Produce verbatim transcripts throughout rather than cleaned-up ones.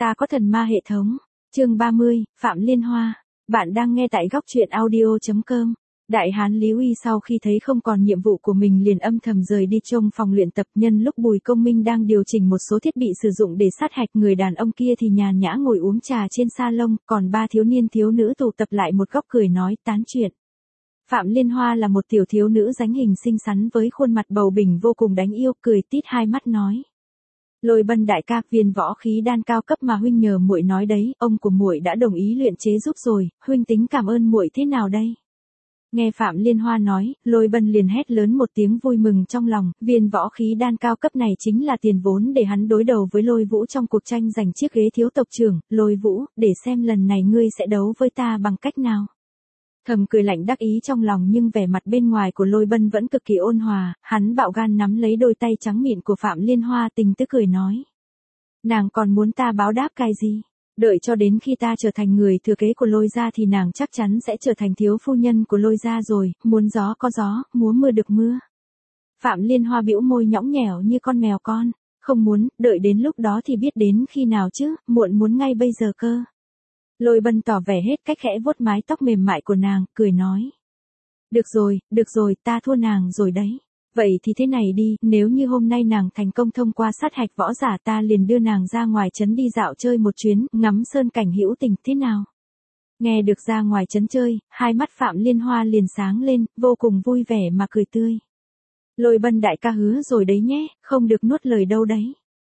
Ta có thần ma hệ thống. Chương ba mươi, Phạm Liên Hoa. Bạn đang nghe tại góc truyện audio chấm com. Đại hán Lý Uy sau khi thấy không còn nhiệm vụ của mình liền âm thầm rời đi trông phòng luyện tập. Nhân lúc Bùi Công Minh đang điều chỉnh một số thiết bị sử dụng để sát hạch người đàn ông kia thì nhàn nhã ngồi uống trà trên salon, còn ba thiếu niên thiếu nữ tụ tập lại một góc cười nói tán chuyện. Phạm Liên Hoa là một tiểu thiếu nữ dáng hình xinh xắn với khuôn mặt bầu bỉnh vô cùng đáng yêu, cười tít hai mắt nói: Lôi Bân đại ca, viên võ khí đan cao cấp mà huynh nhờ muội nói đấy, ông của muội đã đồng ý luyện chế giúp rồi, huynh tính cảm ơn muội thế nào đây? Nghe Phạm Liên Hoa nói, Lôi Bân liền hét lớn một tiếng vui mừng trong lòng, viên võ khí đan cao cấp này chính là tiền vốn để hắn đối đầu với Lôi Vũ trong cuộc tranh giành chiếc ghế thiếu tộc trưởng. Lôi Vũ, để xem lần này ngươi sẽ đấu với ta bằng cách nào. Thầm cười lạnh đắc ý trong lòng, nhưng vẻ mặt bên ngoài của Lôi Bân vẫn cực kỳ ôn hòa, hắn bạo gan nắm lấy đôi tay trắng mịn của Phạm Liên Hoa, tình tứ cười nói: Nàng còn muốn ta báo đáp cái gì? Đợi cho đến khi ta trở thành người thừa kế của Lôi gia thì nàng chắc chắn sẽ trở thành thiếu phu nhân của Lôi gia rồi, muốn gió có gió, muốn mưa được mưa. Phạm Liên Hoa bĩu môi nhõng nhẽo như con mèo con, không muốn, đợi đến lúc đó thì biết đến khi nào chứ, muộn muốn ngay bây giờ cơ. Lôi Bân tỏ vẻ hết cách khẽ vuốt mái tóc mềm mại của nàng, cười nói: Được rồi, được rồi, ta thua nàng rồi đấy. Vậy thì thế này đi, nếu như hôm nay nàng thành công thông qua sát hạch võ giả, ta liền đưa nàng ra ngoài trấn đi dạo chơi một chuyến, ngắm sơn cảnh hữu tình, thế nào? Nghe được ra ngoài trấn chơi, hai mắt Phạm Liên Hoa liền sáng lên, vô cùng vui vẻ mà cười tươi. Lôi Bân đại ca hứa rồi đấy nhé, không được nuốt lời đâu đấy.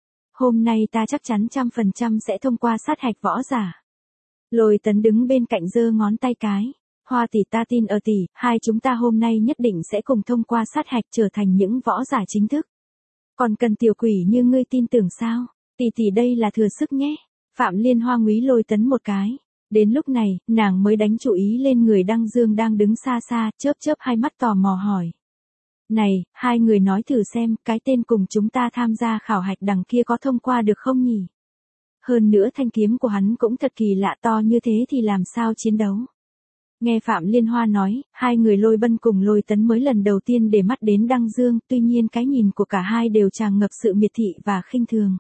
Hôm nay ta chắc chắn trăm phần trăm sẽ thông qua sát hạch võ giả. Lôi Tấn đứng bên cạnh giơ ngón tay cái. Hoa tỷ, ta tin ở tỷ, hai chúng ta hôm nay nhất định sẽ cùng thông qua sát hạch trở thành những võ giả chính thức. Còn cần tiểu quỷ như ngươi tin tưởng sao? Tỷ tỷ đây là thừa sức nhé. Phạm Liên Hoa ngúy Lôi Tấn một cái. Đến lúc này, nàng mới đánh chú ý lên người Đăng Dương đang đứng xa xa, chớp chớp hai mắt tò mò hỏi: Này, hai người nói thử xem, cái tên cùng chúng ta tham gia khảo hạch đằng kia có thông qua được không nhỉ? Hơn nữa thanh kiếm của hắn cũng thật kỳ lạ, to như thế thì làm sao chiến đấu? Nghe Phạm Liên Hoa nói, hai người Lôi Bân cùng Lôi Tấn mới lần đầu tiên để mắt đến Đăng Dương, tuy nhiên cái nhìn của cả hai đều tràn ngập sự miệt thị và khinh thường.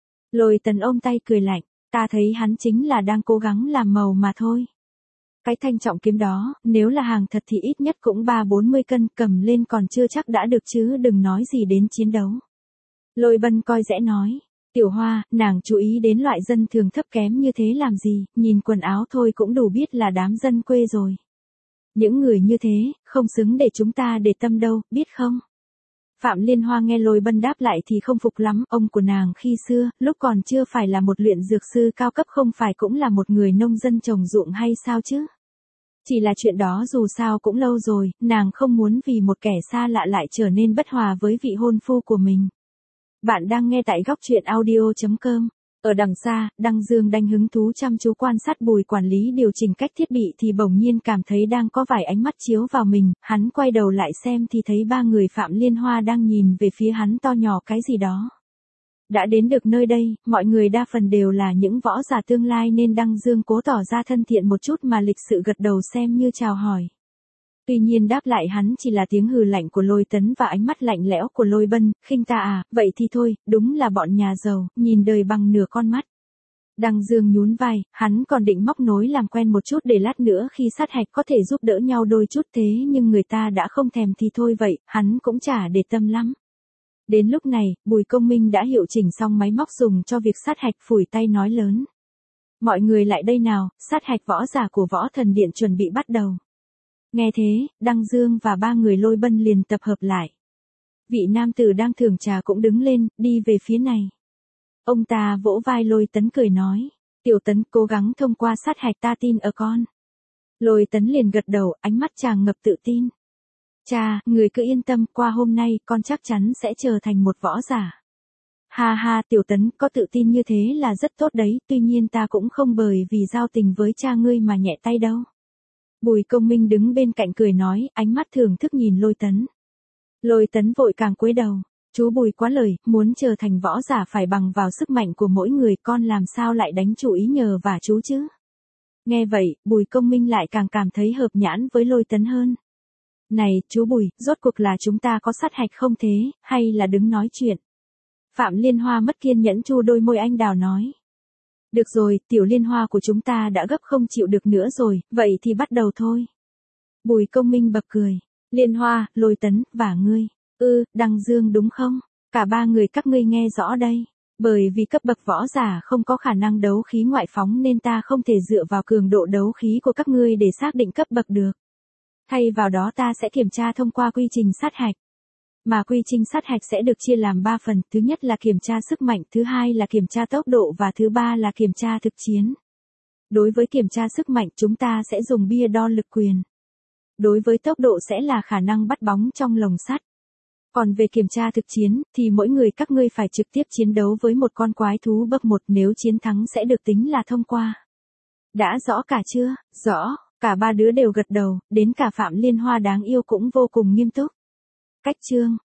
Lôi Tấn ôm tay cười lạnh, ta thấy hắn chính là đang cố gắng làm màu mà thôi. Cái thanh trọng kiếm đó, nếu là hàng thật thì ít nhất cũng ba bốn mươi cân, cầm lên còn chưa chắc đã được chứ đừng nói gì đến chiến đấu. Lôi Bân coi rẽ nói: Tiểu Hoa, nàng chú ý đến loại dân thường thấp kém như thế làm gì, nhìn quần áo thôi cũng đủ biết là đám dân quê rồi. Những người như thế, không xứng để chúng ta để tâm đâu, biết không? Phạm Liên Hoa nghe Lôi Bân đáp lại thì không phục lắm, ông của nàng khi xưa, lúc còn chưa phải là một luyện dược sư cao cấp không phải cũng là một người nông dân trồng ruộng hay sao chứ? Chỉ là chuyện đó dù sao cũng lâu rồi, nàng không muốn vì một kẻ xa lạ lại trở nên bất hòa với vị hôn phu của mình. Bạn đang nghe tại góc truyện audio chấm com. Ở đằng xa, Đăng Dương đang hứng thú chăm chú quan sát Bùi quản lý điều chỉnh cách thiết bị thì bỗng nhiên cảm thấy đang có vài ánh mắt chiếu vào mình, hắn quay đầu lại xem thì thấy ba người Phạm Liên Hoa đang nhìn về phía hắn to nhỏ cái gì đó. Đã đến được nơi đây, mọi người đa phần đều là những võ giả tương lai nên Đăng Dương cố tỏ ra thân thiện một chút mà lịch sự gật đầu xem như chào hỏi. Tuy nhiên đáp lại hắn chỉ là tiếng hừ lạnh của Lôi Tấn và ánh mắt lạnh lẽo của Lôi Bân, khinh ta à, vậy thì thôi, đúng là bọn nhà giàu, nhìn đời bằng nửa con mắt. Đăng Dương nhún vai, hắn còn định móc nối làm quen một chút để lát nữa khi sát hạch có thể giúp đỡ nhau đôi chút, thế nhưng người ta đã không thèm thì thôi vậy, hắn cũng chả để tâm lắm. Đến lúc này, Bùi Công Minh đã hiệu chỉnh xong máy móc dùng cho việc sát hạch, phủi tay nói lớn: Mọi người lại đây nào, sát hạch võ giả của Võ Thần Điện chuẩn bị bắt đầu. Nghe thế, Đăng Dương và ba người Lôi Bân liền tập hợp lại. Vị nam tử đang thưởng trà cũng đứng lên, đi về phía này. Ông ta vỗ vai Lôi Tấn cười nói: Tiểu Tấn, cố gắng thông qua sát hạch, ta tin ở con. Lôi Tấn liền gật đầu, ánh mắt tràn ngập tự tin. Cha, người cứ yên tâm, qua hôm nay, con chắc chắn sẽ trở thành một võ giả. Ha ha, Tiểu Tấn, có tự tin như thế là rất tốt đấy, tuy nhiên ta cũng không bởi vì giao tình với cha ngươi mà nhẹ tay đâu. Bùi Công Minh đứng bên cạnh cười nói, ánh mắt thưởng thức nhìn Lôi Tấn. Lôi Tấn vội càng cúi đầu. Chú Bùi quá lời, muốn trở thành võ giả phải bằng vào sức mạnh của mỗi người, con làm sao lại đánh chủ ý nhờ vả chú chứ? Nghe vậy, Bùi Công Minh lại càng cảm thấy hợp nhãn với Lôi Tấn hơn. Này, chú Bùi, rốt cuộc là chúng ta có sát hạch không thế, hay là đứng nói chuyện? Phạm Liên Hoa mất kiên nhẫn chu đôi môi anh đào nói. Được rồi, tiểu liên hoa của chúng ta đã gấp không chịu được nữa rồi, vậy thì bắt đầu thôi. Bùi Công Minh bật cười. Liên hoa, Lôi Tấn, và ngươi. Ừ, Đăng Dương đúng không? Cả ba người các ngươi nghe rõ đây. Bởi vì cấp bậc võ giả không có khả năng đấu khí ngoại phóng nên ta không thể dựa vào cường độ đấu khí của các ngươi để xác định cấp bậc được. Thay vào đó ta sẽ kiểm tra thông qua quy trình sát hạch. Mà quy trình sát hạch sẽ được chia làm ba phần, thứ nhất là kiểm tra sức mạnh, thứ hai là kiểm tra tốc độ và thứ ba là kiểm tra thực chiến. Đối với kiểm tra sức mạnh chúng ta sẽ dùng bia đo lực quyền. Đối với tốc độ sẽ là khả năng bắt bóng trong lồng sắt. Còn về kiểm tra thực chiến, thì mỗi người các ngươi phải trực tiếp chiến đấu với một con quái thú bậc một, nếu chiến thắng sẽ được tính là thông qua. Đã rõ cả chưa? Rõ, cả ba đứa đều gật đầu, đến cả Phạm Liên Hoa đáng yêu cũng vô cùng nghiêm túc. Cách chương